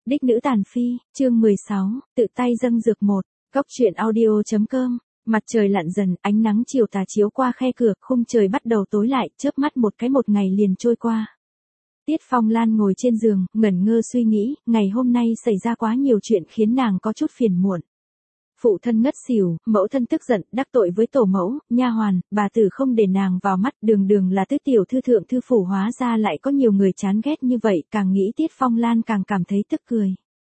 Đích nữ tàn phi, chương 16, tự tay dâng dược một. Góc truyện audio.com. Mặt trời lặn dần, ánh nắng chiều tà chiếu qua khe cửa, khung trời bắt đầu tối lại, chớp mắt một ngày liền trôi qua. Tiết Phong Lan ngồi trên giường, ngẩn ngơ suy nghĩ, ngày hôm nay xảy ra quá nhiều chuyện khiến nàng có chút phiền muộn. Phụ thân ngất xỉu, mẫu thân tức giận, đắc tội với tổ mẫu, nha hoàn, bà tử không để nàng vào mắt, đường là tứ tiểu thư thượng thư phủ, hóa ra lại có nhiều người chán ghét như vậy, càng nghĩ Tiết Phong Lan càng cảm thấy tức cười.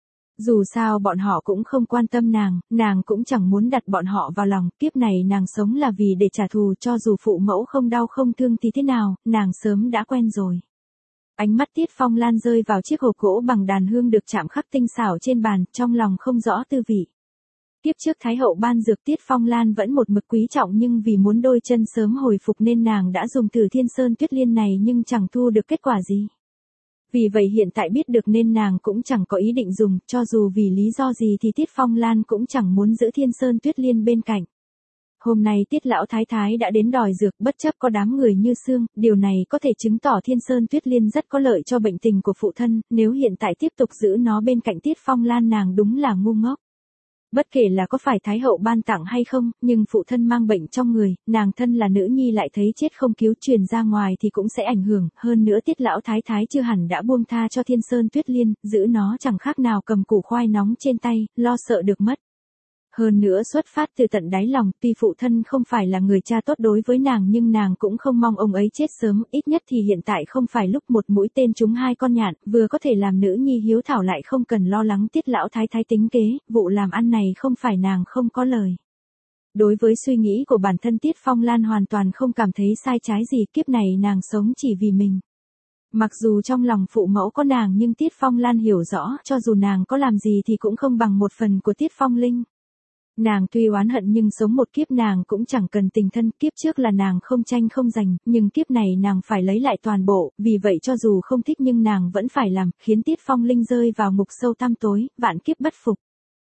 Dù sao bọn họ cũng không quan tâm nàng cũng chẳng muốn đặt bọn họ vào lòng, kiếp này nàng sống là vì để trả thù, cho dù phụ mẫu không đau không thương thì thế nào, nàng sớm đã quen rồi. Ánh mắt Tiết Phong Lan rơi vào chiếc hộp gỗ bằng đàn hương được chạm khắc tinh xảo trên bàn, trong lòng không rõ tư vị. Kiếp trước Thái hậu ban dược Tiết Phong Lan vẫn một mực quý trọng, nhưng vì muốn đôi chân sớm hồi phục nên nàng đã dùng thử Thiên Sơn Tuyết Liên này nhưng chẳng thu được kết quả gì. Vì vậy hiện tại biết được nên nàng cũng chẳng có ý định dùng, cho dù vì lý do gì thì Tiết Phong Lan cũng chẳng muốn giữ Thiên Sơn Tuyết Liên bên cạnh. Hôm nay Tiết lão thái thái đã đến đòi dược, bất chấp có đám người như Sương, điều này có thể chứng tỏ Thiên Sơn Tuyết Liên rất có lợi cho bệnh tình của phụ thân, nếu hiện tại tiếp tục giữ nó bên cạnh Tiết Phong Lan nàng đúng là ngu ngốc. Bất kể là có phải Thái hậu ban tặng hay không, nhưng phụ thân mang bệnh trong người, nàng thân là nữ nhi lại thấy chết không cứu, truyền ra ngoài thì cũng sẽ ảnh hưởng, hơn nữa Tiết lão thái thái chưa hẳn đã buông tha cho Thiên Sơn Tuyết Liên, giữ nó chẳng khác nào cầm củ khoai nóng trên tay, lo sợ được mất. Hơn nữa xuất phát từ tận đáy lòng, tuy phụ thân không phải là người cha tốt đối với nàng nhưng nàng cũng không mong ông ấy chết sớm, ít nhất thì hiện tại không phải lúc một mũi tên trúng hai con nhạn, vừa có thể làm nữ nhi hiếu thảo lại không cần lo lắng Tiết lão thái thái tính kế, vụ làm ăn này không phải nàng không có lời. Đối với suy nghĩ của bản thân Tiết Phong Lan hoàn toàn không cảm thấy sai trái gì, kiếp này nàng sống chỉ vì mình. Mặc dù trong lòng phụ mẫu có nàng nhưng Tiết Phong Lan hiểu rõ, cho dù nàng có làm gì thì cũng không bằng một phần của Tiết Phong Linh. Nàng tuy oán hận nhưng sống một kiếp nàng cũng chẳng cần tình thân, kiếp trước là nàng không tranh không giành, nhưng kiếp này nàng phải lấy lại toàn bộ, vì vậy cho dù không thích nhưng nàng vẫn phải làm, khiến Tiết Phong Linh rơi vào ngục sâu tăm tối, vạn kiếp bất phục.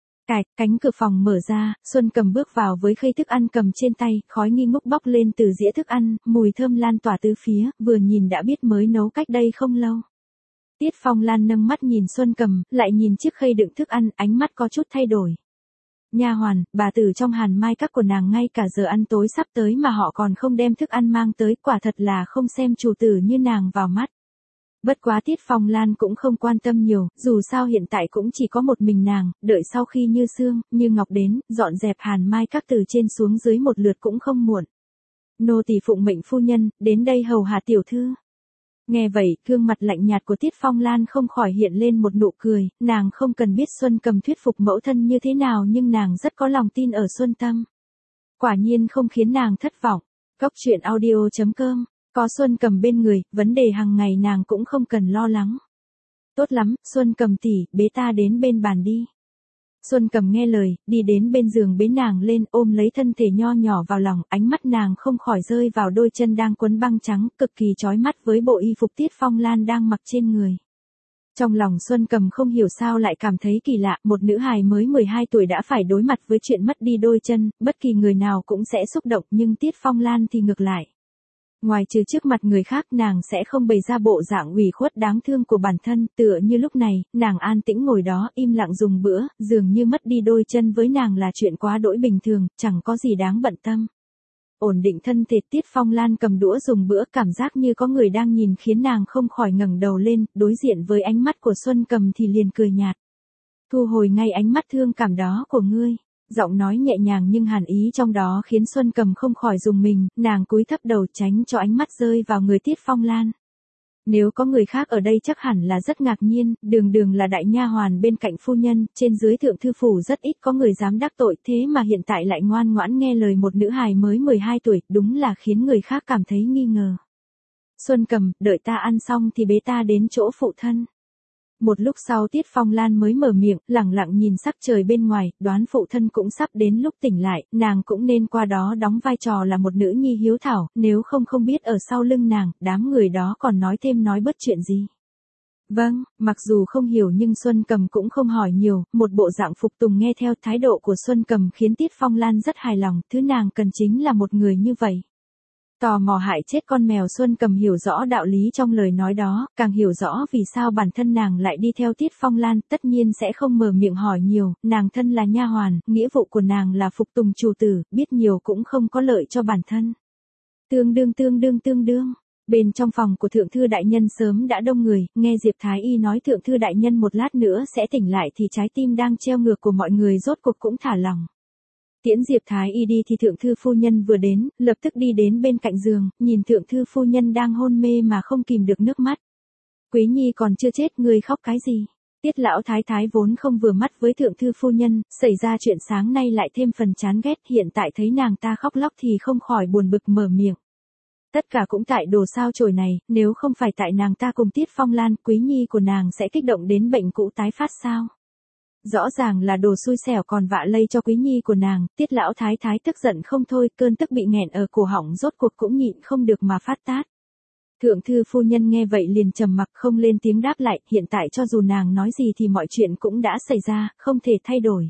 Cánh cửa phòng mở ra, Xuân Cầm bước vào với khay thức ăn cầm trên tay, khói nghi ngút bốc lên từ dĩa thức ăn, mùi thơm lan tỏa tứ phía, vừa nhìn đã biết mới nấu cách đây không lâu. Tiết Phong Lan nâng mắt nhìn Xuân Cầm, lại nhìn chiếc khay đựng thức ăn, ánh mắt có chút thay đổi. Nha hoàn, bà tử trong Hàn Mai các của nàng ngay cả giờ ăn tối sắp tới mà họ còn không đem thức ăn mang tới, quả thật là không xem chủ tử như nàng vào mắt. Bất quá Tiết Phong Lan cũng không quan tâm nhiều, dù sao hiện tại cũng chỉ có một mình nàng, đợi sau khi Như Sương, Như Ngọc đến, dọn dẹp Hàn Mai các từ trên xuống dưới một lượt cũng không muộn. Nô tỳ phụng mệnh phu nhân, đến đây hầu hạ tiểu thư. Nghe vậy, gương mặt lạnh nhạt của Tiết Phong Lan không khỏi hiện lên một nụ cười, nàng không cần biết Xuân Cầm thuyết phục mẫu thân như thế nào nhưng nàng rất có lòng tin ở Xuân Tâm. Quả nhiên không khiến nàng thất vọng. Góc truyện audio.com. Có Xuân Cầm bên người, vấn đề hàng ngày nàng cũng không cần lo lắng. Tốt lắm, Xuân Cầm tỷ, bế ta đến bên bàn đi. Xuân Cầm nghe lời, đi đến bên giường bế nàng lên, ôm lấy thân thể nho nhỏ vào lòng, ánh mắt nàng không khỏi rơi vào đôi chân đang quấn băng trắng, cực kỳ chói mắt với bộ y phục Tiết Phong Lan đang mặc trên người. Trong lòng Xuân Cầm không hiểu sao lại cảm thấy kỳ lạ, một nữ hài mới 12 tuổi đã phải đối mặt với chuyện mất đi đôi chân, bất kỳ người nào cũng sẽ xúc động nhưng Tiết Phong Lan thì ngược lại. Ngoài trừ trước mặt người khác nàng sẽ không bày ra bộ dạng ủy khuất đáng thương của bản thân, tựa như lúc này, nàng an tĩnh ngồi đó im lặng dùng bữa, dường như mất đi đôi chân với nàng là chuyện quá đỗi bình thường, chẳng có gì đáng bận tâm. Ổn định thân thể Tiết Phong Lan cầm đũa dùng bữa, cảm giác như có người đang nhìn khiến nàng không khỏi ngẩng đầu lên, đối diện với ánh mắt của Xuân Cầm thì liền cười nhạt. Thu hồi ngay ánh mắt thương cảm đó của ngươi. Giọng nói nhẹ nhàng nhưng hàn ý trong đó khiến Xuân Cầm không khỏi rùng mình, nàng cúi thấp đầu tránh cho ánh mắt rơi vào người Tiết Phong Lan. Nếu có người khác ở đây chắc hẳn là rất ngạc nhiên, đường là đại nha hoàn bên cạnh phu nhân, trên dưới thượng thư phủ rất ít có người dám đắc tội, thế mà hiện tại lại ngoan ngoãn nghe lời một nữ hài mới 12 tuổi, đúng là khiến người khác cảm thấy nghi ngờ. Xuân Cầm, đợi ta ăn xong thì bế ta đến chỗ phụ thân. Một lúc sau Tiết Phong Lan mới mở miệng, lẳng lặng nhìn sắc trời bên ngoài, đoán phụ thân cũng sắp đến lúc tỉnh lại, nàng cũng nên qua đó đóng vai trò là một nữ nhi hiếu thảo, nếu không biết ở sau lưng nàng, đám người đó còn nói thêm nói bớt chuyện gì. Vâng, mặc dù không hiểu nhưng Xuân Cầm cũng không hỏi nhiều, một bộ dạng phục tùng nghe theo. Thái độ của Xuân Cầm khiến Tiết Phong Lan rất hài lòng, thứ nàng cần chính là một người như vậy. Tò mò hại chết con mèo Xuân Cầm hiểu rõ đạo lý trong lời nói đó, càng hiểu rõ vì sao bản thân nàng lại đi theo Tiết Phong Lan, tất nhiên sẽ không mở miệng hỏi nhiều, nàng thân là nha hoàn, nghĩa vụ của nàng là phục tùng chủ tử, biết nhiều cũng không có lợi cho bản thân. Tương đương. Bên trong phòng của thượng thư đại nhân sớm đã đông người, nghe Diệp Thái Y nói thượng thư đại nhân một lát nữa sẽ tỉnh lại thì trái tim đang treo ngược của mọi người rốt cuộc cũng thả lỏng. Tiễn Diệp Thái Y đi thì thượng thư phu nhân vừa đến, lập tức đi đến bên cạnh giường, nhìn thượng thư phu nhân đang hôn mê mà không kìm được nước mắt. Quý nhi còn chưa chết, ngươi khóc cái gì? Tiết lão thái thái vốn không vừa mắt với thượng thư phu nhân, xảy ra chuyện sáng nay lại thêm phần chán ghét, hiện tại thấy nàng ta khóc lóc thì không khỏi buồn bực mở miệng. Tất cả cũng tại đồ sao chổi này, nếu không phải tại nàng ta cùng Tiết Phong Lan, quý nhi của nàng sẽ kích động đến bệnh cũ tái phát sao? Rõ ràng là đồ xui xẻo còn vạ lây cho quý nhi của nàng, Tiết lão thái thái tức giận không thôi, cơn tức bị nghẹn ở cổ họng rốt cuộc cũng nhịn không được mà phát tát. Thượng thư phu nhân nghe vậy liền trầm mặc không lên tiếng đáp lại, hiện tại cho dù nàng nói gì thì mọi chuyện cũng đã xảy ra, không thể thay đổi.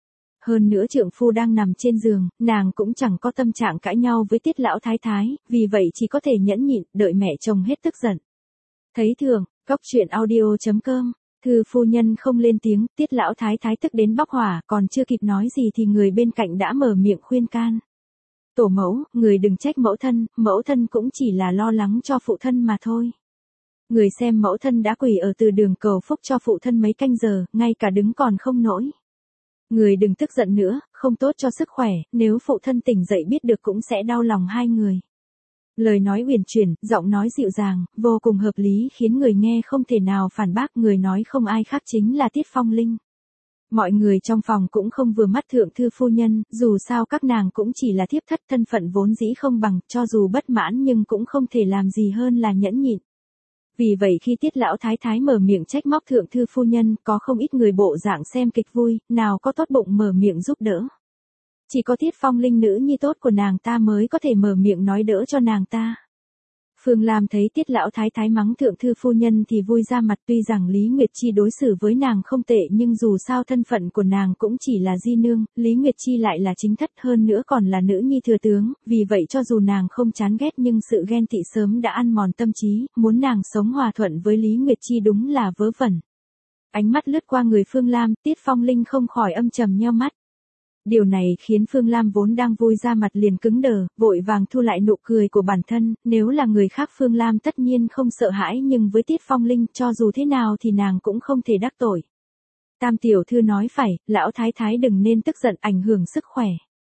Hơn nữa trượng phu đang nằm trên giường, nàng cũng chẳng có tâm trạng cãi nhau với Tiết lão thái thái, vì vậy chỉ có thể nhẫn nhịn, đợi mẹ chồng hết tức giận. Thấy thường, coctruyện.audio.com. Thư phu nhân không lên tiếng, Tiết lão thái thái tức đến bốc hỏa, còn chưa kịp nói gì thì người bên cạnh đã mở miệng khuyên can. Tổ mẫu, người đừng trách mẫu thân cũng chỉ là lo lắng cho phụ thân mà thôi. Người xem mẫu thân đã quỳ ở từ đường cầu phúc cho phụ thân mấy canh giờ, ngay cả đứng còn không nổi. Người đừng tức giận nữa, không tốt cho sức khỏe, nếu phụ thân tỉnh dậy biết được cũng sẽ đau lòng hai người. Lời nói uyển chuyển, giọng nói dịu dàng, vô cùng hợp lý khiến người nghe không thể nào phản bác, người nói không ai khác chính là Tiết Phong Linh. Mọi người trong phòng cũng không vừa mắt thượng thư phu nhân, dù sao các nàng cũng chỉ là thiếp thất, thân phận vốn dĩ không bằng, cho dù bất mãn nhưng cũng không thể làm gì hơn là nhẫn nhịn. Vì vậy khi Tiết lão thái thái mở miệng trách móc thượng thư phu nhân, có không ít người bộ dạng xem kịch vui, nào có tốt bụng mở miệng giúp đỡ. Chỉ có Tiết Phong Linh nữ nhi tốt của nàng ta mới có thể mở miệng nói đỡ cho nàng ta. Phương Lam thấy Tiết lão thái thái mắng thượng thư phu nhân thì vui ra mặt, tuy rằng Lý Nguyệt Chi đối xử với nàng không tệ nhưng dù sao thân phận của nàng cũng chỉ là di nương, Lý Nguyệt Chi lại là chính thất, hơn nữa còn là nữ nhi thừa tướng, vì vậy cho dù nàng không chán ghét nhưng sự ghen tị sớm đã ăn mòn tâm trí, muốn nàng sống hòa thuận với Lý Nguyệt Chi đúng là vớ vẩn. Ánh mắt lướt qua người Phương Lam, Tiết Phong Linh không khỏi âm trầm nheo mắt. Điều này khiến Phương Lam vốn đang vui ra mặt liền cứng đờ, vội vàng thu lại nụ cười của bản thân, nếu là người khác Phương Lam tất nhiên không sợ hãi nhưng với Tiết Phong Linh cho dù thế nào thì nàng cũng không thể đắc tội. Tam tiểu thư nói phải, lão thái thái đừng nên tức giận ảnh hưởng sức khỏe.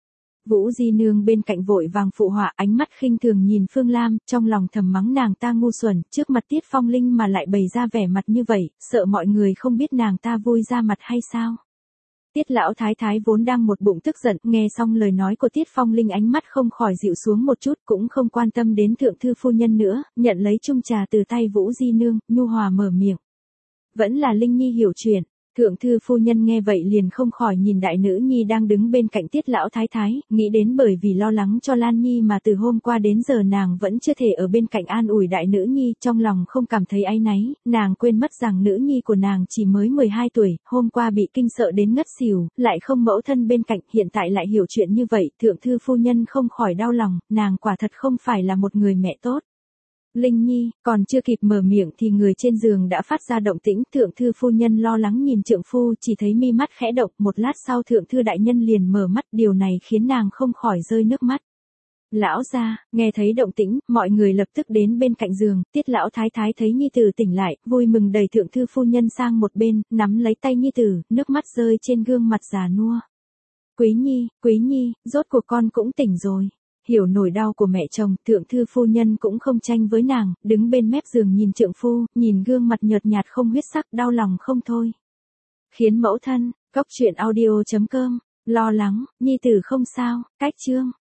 Vũ Di Nương bên cạnh vội vàng phụ họa, ánh mắt khinh thường nhìn Phương Lam, trong lòng thầm mắng nàng ta ngu xuẩn, trước mặt Tiết Phong Linh mà lại bày ra vẻ mặt như vậy, sợ mọi người không biết nàng ta vui ra mặt hay sao. Tiết lão thái thái vốn đang một bụng tức giận, nghe xong lời nói của Tiết Phong Linh ánh mắt không khỏi dịu xuống một chút, cũng không quan tâm đến thượng thư phu nhân nữa, nhận lấy chung trà từ tay Vũ Di Nương, nhu hòa mở miệng. Vẫn là Linh Nhi hiểu chuyện. Thượng thư phu nhân nghe vậy liền không khỏi nhìn đại nữ nhi đang đứng bên cạnh Tiết lão thái thái, nghĩ đến bởi vì lo lắng cho Lan Nhi mà từ hôm qua đến giờ nàng vẫn chưa thể ở bên cạnh an ủi đại nữ nhi, trong lòng không cảm thấy áy náy, nàng quên mất rằng nữ nhi của nàng chỉ mới 12 tuổi, hôm qua bị kinh sợ đến ngất xỉu, lại không mẫu thân bên cạnh, hiện tại lại hiểu chuyện như vậy, thượng thư phu nhân không khỏi đau lòng, nàng quả thật không phải là một người mẹ tốt. Linh Nhi, còn chưa kịp mở miệng thì người trên giường đã phát ra động tĩnh, thượng thư phu nhân lo lắng nhìn trượng phu, chỉ thấy mi mắt khẽ động, một lát sau thượng thư đại nhân liền mở mắt, điều này khiến nàng không khỏi rơi nước mắt. Lão gia, nghe thấy động tĩnh, mọi người lập tức đến bên cạnh giường, Tiết lão thái thái thấy nhi tử tỉnh lại, vui mừng đẩy thượng thư phu nhân sang một bên, nắm lấy tay nhi tử, nước mắt rơi trên gương mặt già nua. Quý Nhi, rốt cuộc con cũng tỉnh rồi. Hiểu nỗi đau của mẹ chồng, thượng thư phu nhân cũng không tranh với nàng, đứng bên mép giường nhìn trượng phu, nhìn gương mặt nhợt nhạt không huyết sắc, đau lòng không thôi. Khiến mẫu thân, coctruyện.audio.com, lo lắng, nhi tử không sao, cách chương.